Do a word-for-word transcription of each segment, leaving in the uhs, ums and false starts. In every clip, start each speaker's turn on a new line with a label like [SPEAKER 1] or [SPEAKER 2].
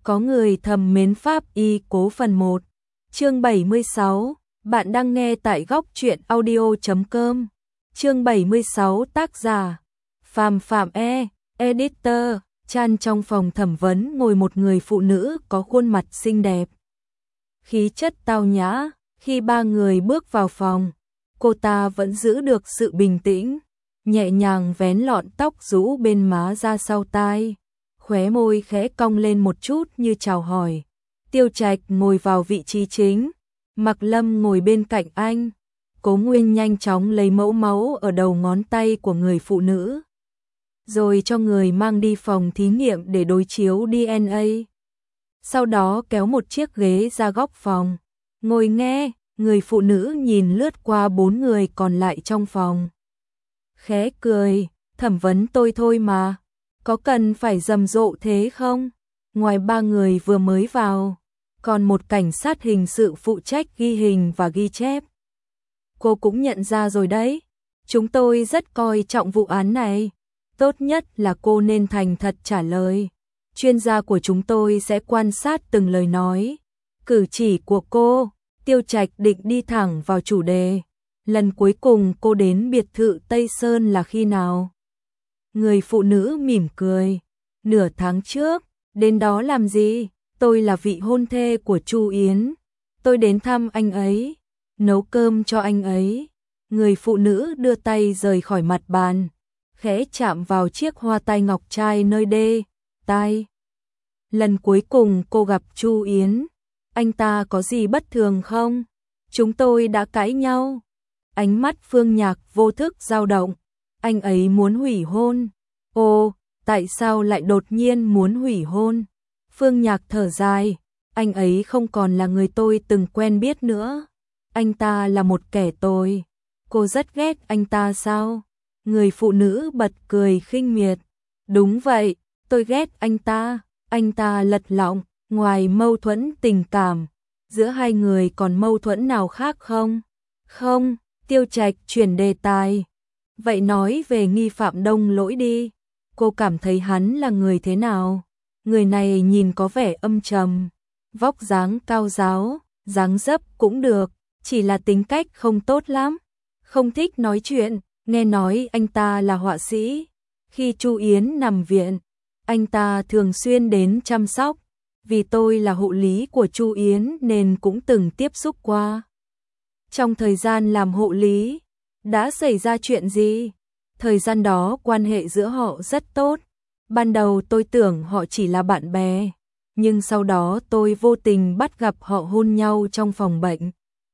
[SPEAKER 1] Có người thầm mến Pháp Y Cố phần một. Chương bảy mươi sáu, bạn đang nghe tại góc truyện audio chấm com. Chương bảy mươi sáu, tác giả Phạm Phạm E, editor. Chan trong phòng thẩm vấn ngồi một người phụ nữ có khuôn mặt xinh đẹp, khí chất tao nhã. Khi ba người bước vào phòng, cô ta vẫn giữ được sự bình tĩnh, nhẹ nhàng vén lọn tóc rũ bên má ra sau tai, khóe môi khẽ cong lên một chút như chào hỏi. Tiêu Trạch ngồi vào vị trí chính, Mạc Lâm ngồi bên cạnh anh. Cố Nguyên nhanh chóng lấy mẫu máu ở đầu ngón tay của người phụ nữ, rồi cho người mang đi phòng thí nghiệm để đối chiếu đê en a. Sau đó kéo một chiếc ghế ra góc phòng, ngồi nghe. Người phụ nữ nhìn lướt qua bốn người còn lại trong phòng, khẽ cười, thẩm vấn tôi thôi mà, có cần phải rầm rộ thế không? Ngoài ba người vừa mới vào, còn một cảnh sát hình sự phụ trách ghi hình và ghi chép. Cô cũng nhận ra rồi đấy, chúng tôi rất coi trọng vụ án này, tốt nhất là cô nên thành thật trả lời. Chuyên gia của chúng tôi sẽ quan sát từng lời nói, cử chỉ của cô. Tiêu Trạch định đi thẳng vào chủ đề. Lần cuối cùng cô đến biệt thự Tây Sơn là khi nào? Người phụ nữ mỉm cười. Nửa tháng trước. Đến đó làm gì? Tôi là vị hôn thê của Chu Yến. Tôi đến thăm anh ấy, nấu cơm cho anh ấy. Người phụ nữ đưa tay rời khỏi mặt bàn, khẽ chạm vào chiếc hoa tai ngọc trai nơi đê tai. Lần cuối cùng cô gặp Chu Yến, anh ta có gì bất thường không? Chúng tôi đã cãi nhau. Ánh mắt Phương Nhạc vô thức dao động. Anh ấy muốn hủy hôn. Ồ, tại sao lại đột nhiên muốn hủy hôn? Phương Nhạc thở dài. Anh ấy không còn là người tôi từng quen biết nữa. Anh ta là một kẻ tồi. Cô rất ghét anh ta sao? Người phụ nữ bật cười khinh miệt. Đúng vậy, tôi ghét anh ta. Anh ta lật lọng. Ngoài mâu thuẫn tình cảm, giữa hai người còn mâu thuẫn nào khác không? Không, Tiêu Trạch chuyển đề tài. Vậy nói về nghi phạm Đông Lỗi đi. Cô cảm thấy hắn là người thế nào? Người này nhìn có vẻ âm trầm, vóc dáng cao ráo, dáng dấp cũng được, chỉ là tính cách không tốt lắm, không thích nói chuyện. Nghe nói anh ta là họa sĩ. Khi Chu Yến nằm viện, anh ta thường xuyên đến chăm sóc. Vì tôi là hộ lý của Chu Yến nên cũng từng tiếp xúc qua. Trong thời gian làm hộ lý, đã xảy ra chuyện gì? Thời gian đó quan hệ giữa họ rất tốt. Ban đầu tôi tưởng họ chỉ là bạn bè, nhưng sau đó tôi vô tình bắt gặp họ hôn nhau trong phòng bệnh.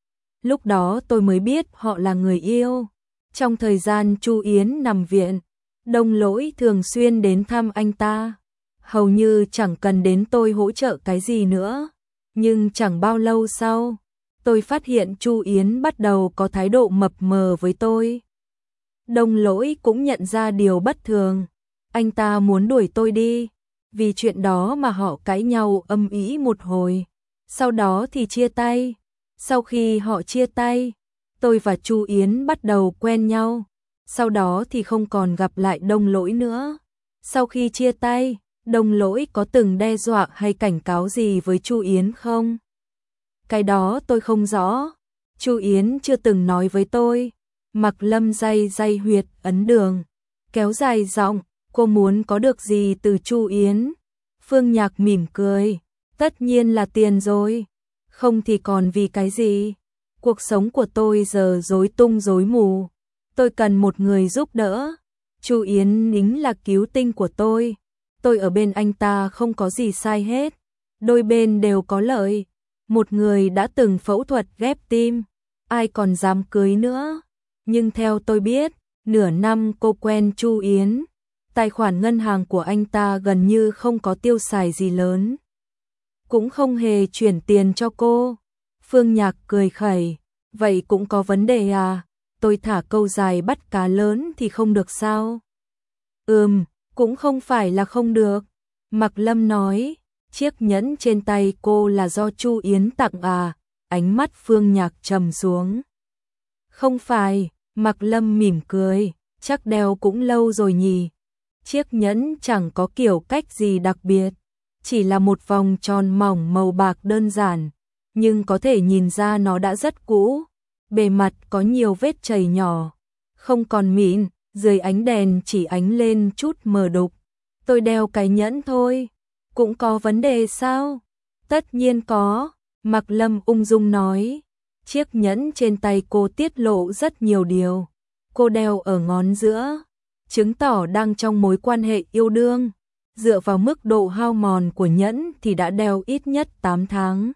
[SPEAKER 1] Lúc đó tôi mới biết họ là người yêu. Trong thời gian Chu Yến nằm viện, Đông Lỗi thường xuyên đến thăm anh ta. Hầu như chẳng cần đến tôi hỗ trợ cái gì nữa. Nhưng chẳng bao lâu sau, tôi phát hiện Chu Yến bắt đầu có thái độ mập mờ với tôi. Đông Lỗi cũng nhận ra điều bất thường. Anh ta muốn đuổi tôi đi. Vì chuyện đó mà họ cãi nhau âm ĩ một hồi. Sau đó thì chia tay. Sau khi họ chia tay, tôi và Chu Yến bắt đầu quen nhau. Sau đó thì không còn gặp lại Đông Lỗi nữa. Sau khi chia tay, Đông Lỗi có từng đe dọa hay cảnh cáo gì với Chu Yến không? Cái đó tôi không rõ. Chu Yến chưa từng nói với tôi. Mạc Lâm day day huyệt ấn đường, kéo dài giọng, cô muốn có được gì từ Chu Yến? Phương Nhạc mỉm cười, tất nhiên là tiền rồi. Không thì còn vì cái gì? Cuộc sống của tôi giờ rối tung rối mù. Tôi cần một người giúp đỡ. Chu Yến nính là cứu tinh của tôi. Tôi ở bên anh ta không có gì sai hết. Đôi bên đều có lợi. Một người đã từng phẫu thuật ghép tim, ai còn dám cưới nữa. Nhưng theo tôi biết, nửa năm cô quen Chu Yến, tài khoản ngân hàng của anh ta gần như không có tiêu xài gì lớn, cũng không hề chuyển tiền cho cô. Phương Nhạc cười khẩy, vậy cũng có vấn đề à? Tôi thả câu dài bắt cá lớn thì không được sao? Ừm, cũng không phải là không được. Mạc Lâm nói, chiếc nhẫn trên tay cô là do Chu Yến tặng à? Ánh mắt Phương Nhạc trầm xuống. Không phải, Mạc Lâm mỉm cười, chắc đeo cũng lâu rồi nhỉ. Chiếc nhẫn chẳng có kiểu cách gì đặc biệt, chỉ là một vòng tròn mỏng màu bạc đơn giản, nhưng có thể nhìn ra nó đã rất cũ, bề mặt có nhiều vết chảy nhỏ, không còn mịn, dưới ánh đèn chỉ ánh lên chút mờ đục. Tôi đeo cái nhẫn thôi, cũng có vấn đề sao? Tất nhiên có, Mạc Lâm ung dung nói. Chiếc nhẫn trên tay cô tiết lộ rất nhiều điều. Cô đeo ở ngón giữa, chứng tỏ đang trong mối quan hệ yêu đương. Dựa vào mức độ hao mòn của nhẫn thì đã đeo ít nhất tám tháng.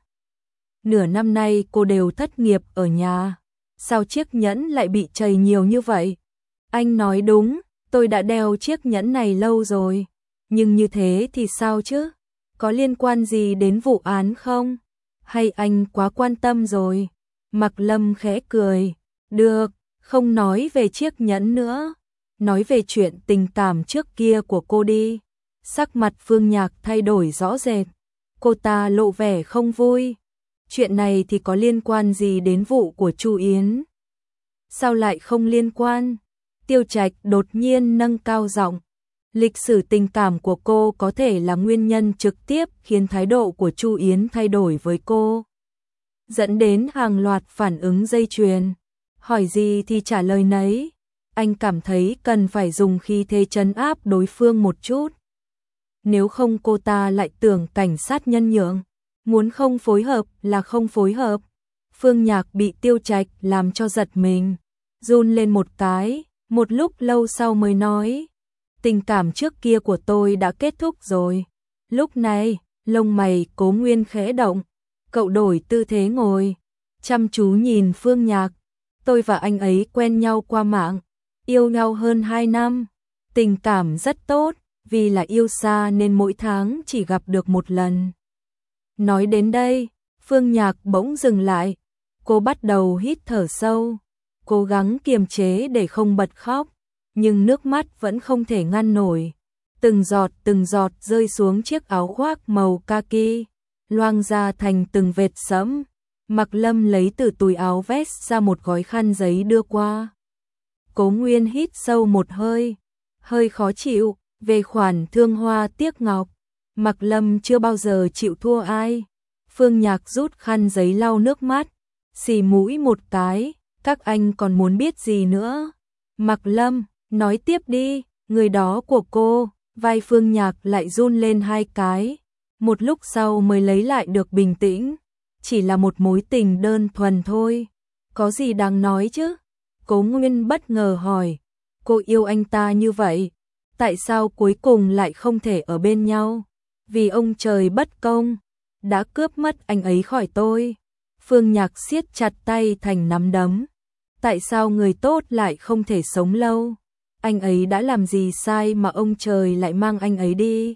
[SPEAKER 1] Nửa năm nay cô đều thất nghiệp ở nhà. Sao chiếc nhẫn lại bị chảy nhiều như vậy? Anh nói đúng, tôi đã đeo chiếc nhẫn này lâu rồi. Nhưng như thế thì sao chứ? Có liên quan gì đến vụ án không? Hay anh quá quan tâm rồi? Mạc Lâm khẽ cười. Được, không nói về chiếc nhẫn nữa. Nói về chuyện tình cảm trước kia của cô đi. Sắc mặt Phương Nhạc thay đổi rõ rệt. Cô ta lộ vẻ không vui. Chuyện này thì có liên quan gì đến vụ của Chu Yến? Sao lại không liên quan? Tiêu Trạch đột nhiên nâng cao giọng. Lịch sử tình cảm của cô có thể là nguyên nhân trực tiếp khiến thái độ của Chu Yến thay đổi với cô, dẫn đến hàng loạt phản ứng dây chuyền. Hỏi gì thì trả lời nấy. Anh cảm thấy cần phải dùng khí thế trấn áp đối phương một chút. Nếu không cô ta lại tưởng cảnh sát nhân nhượng, muốn không phối hợp là không phối hợp. Phương Nhạc bị Tiêu Trạch làm cho giật mình, run lên một cái, một lúc lâu sau mới nói. Tình cảm trước kia của tôi đã kết thúc rồi. Lúc này, lông mày Cố Nguyên khẽ động, cậu đổi tư thế ngồi, chăm chú nhìn Phương Nhạc. Tôi và anh ấy quen nhau qua mạng, yêu nhau hơn hai năm, tình cảm rất tốt, vì là yêu xa nên mỗi tháng chỉ gặp được một lần. Nói đến đây, Phương Nhạc bỗng dừng lại, cô bắt đầu hít thở sâu, cố gắng kiềm chế để không bật khóc. Nhưng nước mắt vẫn không thể ngăn nổi. Từng giọt từng giọt rơi xuống chiếc áo khoác màu kaki, loang ra thành từng vệt sẫm. Mạc Lâm lấy từ túi áo vest ra một gói khăn giấy đưa qua. Cố Nguyên hít sâu một hơi, hơi khó chịu, về khoản thương hoa tiếc ngọc. Mạc Lâm chưa bao giờ chịu thua ai. Phương Nhạc rút khăn giấy lau nước mắt, xì mũi một cái, các anh còn muốn biết gì nữa? Mạc Lâm, nói tiếp đi, người đó của cô. Vai Phương Nhạc lại run lên hai cái, một lúc sau mới lấy lại được bình tĩnh. Chỉ là một mối tình đơn thuần thôi, có gì đáng nói chứ? Cố Nguyên bất ngờ hỏi, cô yêu anh ta như vậy, tại sao cuối cùng lại không thể ở bên nhau? Vì ông trời bất công, đã cướp mất anh ấy khỏi tôi. Phương Nhạc siết chặt tay thành nắm đấm. Tại sao người tốt lại không thể sống lâu? Anh ấy đã làm gì sai mà ông trời lại mang anh ấy đi?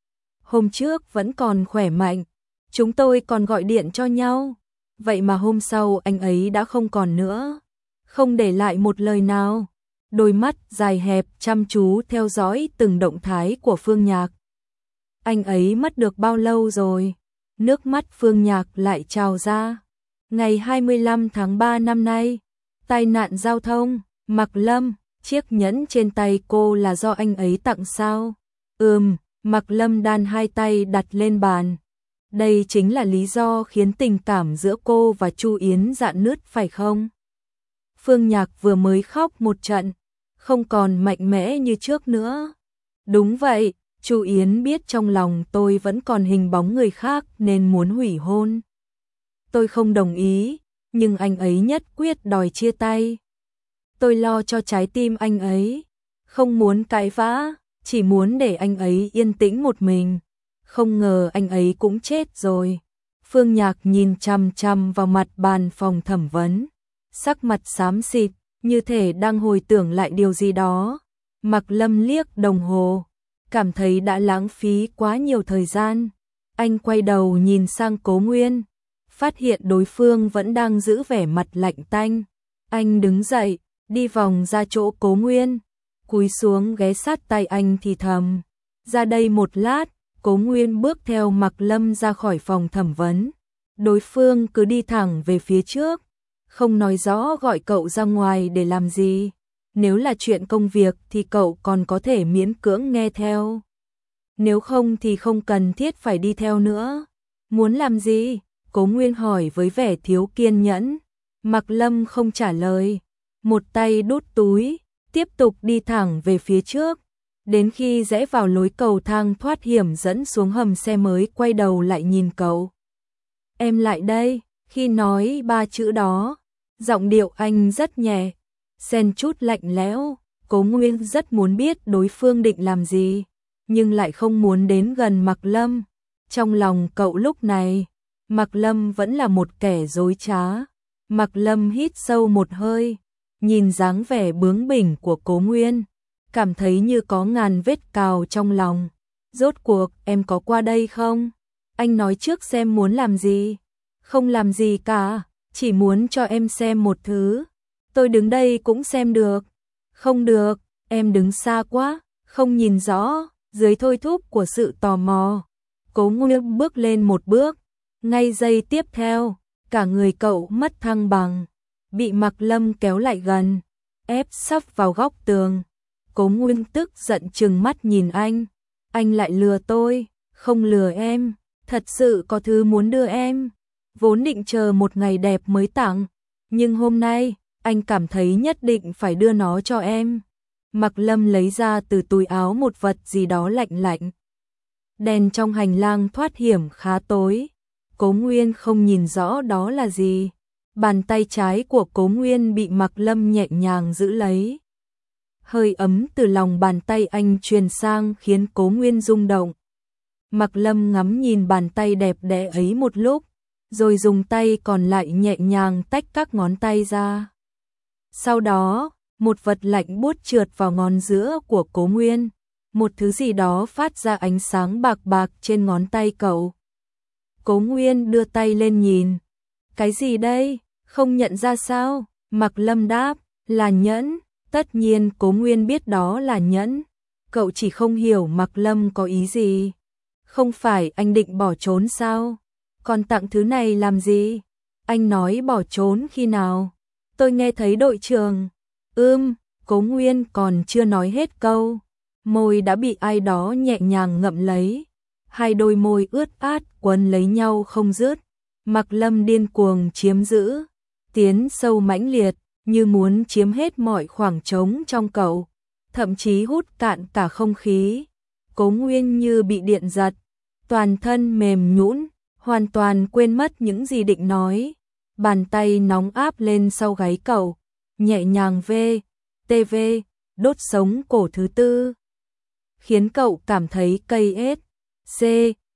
[SPEAKER 1] Hôm trước vẫn còn khỏe mạnh, chúng tôi còn gọi điện cho nhau. Vậy mà hôm sau anh ấy đã không còn nữa, không để lại một lời nào. Đôi mắt dài hẹp chăm chú theo dõi từng động thái của Phương Nhạc. Anh ấy mất được bao lâu rồi? Nước mắt Phương Nhạc lại trào ra. Ngày hai mươi lăm tháng ba năm nay, tai nạn giao thông. Mạc Lâm, chiếc nhẫn trên tay cô là do anh ấy tặng sao? Ừm, Mạc Lâm đan hai tay đặt lên bàn. Đây chính là lý do khiến tình cảm giữa cô và Chu Yến rạn nứt phải không? Phương Nhạc vừa mới khóc một trận, không còn mạnh mẽ như trước nữa. Đúng vậy, Chu Yến biết trong lòng tôi vẫn còn hình bóng người khác nên muốn hủy hôn. Tôi không đồng ý, nhưng anh ấy nhất quyết đòi chia tay. Tôi lo cho trái tim anh ấy, không muốn cãi vã, chỉ muốn để anh ấy yên tĩnh một mình. Không ngờ anh ấy cũng chết rồi. Phương Nhạc nhìn chằm chằm vào mặt bàn phòng thẩm vấn, sắc mặt xám xịt, như thể đang hồi tưởng lại điều gì đó. Mạc Lâm liếc đồng hồ, cảm thấy đã lãng phí quá nhiều thời gian. Anh quay đầu nhìn sang Cố Nguyên, phát hiện đối phương vẫn đang giữ vẻ mặt lạnh tanh. Anh đứng dậy, đi vòng ra chỗ Cố Nguyên, cúi xuống ghé sát tay anh thì thầm. Ra đây một lát. Cố Nguyên bước theo Mạc Lâm ra khỏi phòng thẩm vấn. Đối phương cứ đi thẳng về phía trước, không nói rõ gọi cậu ra ngoài để làm gì. Nếu là chuyện công việc thì cậu còn có thể miễn cưỡng nghe theo. nếu không thì không cần thiết phải đi theo nữa. Muốn làm gì? Cố Nguyên hỏi với vẻ thiếu kiên nhẫn. Mạc Lâm không trả lời, một tay đút túi, tiếp tục đi thẳng về phía trước. Đến khi rẽ vào lối cầu thang thoát hiểm dẫn xuống hầm xe mới quay đầu lại nhìn cậu. Em lại đây. Khi nói ba chữ đó, giọng điệu anh rất nhẹ, xen chút lạnh lẽo. Cố Nguyên rất muốn biết đối phương định làm gì, nhưng lại không muốn đến gần Mạc Lâm. Trong lòng cậu lúc này, Mạc Lâm vẫn là một kẻ dối trá. Mạc Lâm hít sâu một hơi, nhìn dáng vẻ bướng bỉnh của Cố Nguyên, cảm thấy như có ngàn vết cào trong lòng. Rốt cuộc em có qua đây không? Anh nói trước xem muốn làm gì. Không làm gì cả, chỉ muốn cho em xem một thứ. Tôi đứng đây cũng xem được. Không được, em đứng xa quá, không nhìn rõ. Dưới thôi thúc của sự tò mò, Cố Nguyên bước lên một bước. Ngay giây tiếp theo, cả người cậu mất thăng bằng, bị Mạc Lâm kéo lại gần, ép sấp vào góc tường. Cố Nguyên tức giận trừng mắt nhìn anh. Anh lại lừa tôi, không lừa em, thật sự có thứ muốn đưa em. Vốn định chờ một ngày đẹp mới tặng, nhưng hôm nay, anh cảm thấy nhất định phải đưa nó cho em. Mạc Lâm lấy ra từ túi áo một vật gì đó lạnh lạnh. Đèn trong hành lang thoát hiểm khá tối, Cố Nguyên không nhìn rõ đó là gì. Bàn tay trái của Cố Nguyên bị Mạc Lâm nhẹ nhàng giữ lấy. Hơi ấm từ lòng bàn tay anh truyền sang khiến Cố Nguyên rung động. Mạc Lâm ngắm nhìn bàn tay đẹp đẽ ấy một lúc, rồi dùng tay còn lại nhẹ nhàng tách các ngón tay ra. Sau đó, một vật lạnh buốt trượt vào ngón giữa của Cố Nguyên, một thứ gì đó phát ra ánh sáng bạc bạc trên ngón tay cậu. Cố Nguyên đưa tay lên nhìn. Cái gì đây? Không nhận ra sao? Mạc Lâm đáp, là nhẫn. Tất nhiên Cố Nguyên biết đó là nhẫn. Cậu chỉ không hiểu Mạc Lâm có ý gì. Không phải anh định bỏ trốn sao? Còn tặng thứ này làm gì? Anh nói bỏ trốn khi nào? Tôi nghe thấy đội trưởng. Ưm, Cố Nguyên còn chưa nói hết câu, môi đã bị ai đó nhẹ nhàng ngậm lấy. Hai đôi môi ướt át quấn lấy nhau không dứt. Mạc Lâm điên cuồng chiếm giữ, tiến sâu mãnh liệt, như muốn chiếm hết mọi khoảng trống trong cậu, thậm chí hút cạn cả không khí. Cố Nguyên như bị điện giật, toàn thân mềm nhũn, hoàn toàn quên mất những gì định nói. Bàn tay nóng áp lên sau gáy cậu, nhẹ nhàng vê, tê vê, đốt sống cổ thứ tư, khiến cậu cảm thấy cây ết, c,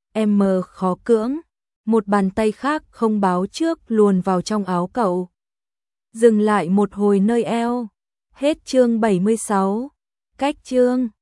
[SPEAKER 1] m khó cưỡng. Một bàn tay khác không báo trước luồn vào trong áo cậu, dừng lại một hồi nơi eo. Hết chương bảy mươi sáu. Cách chương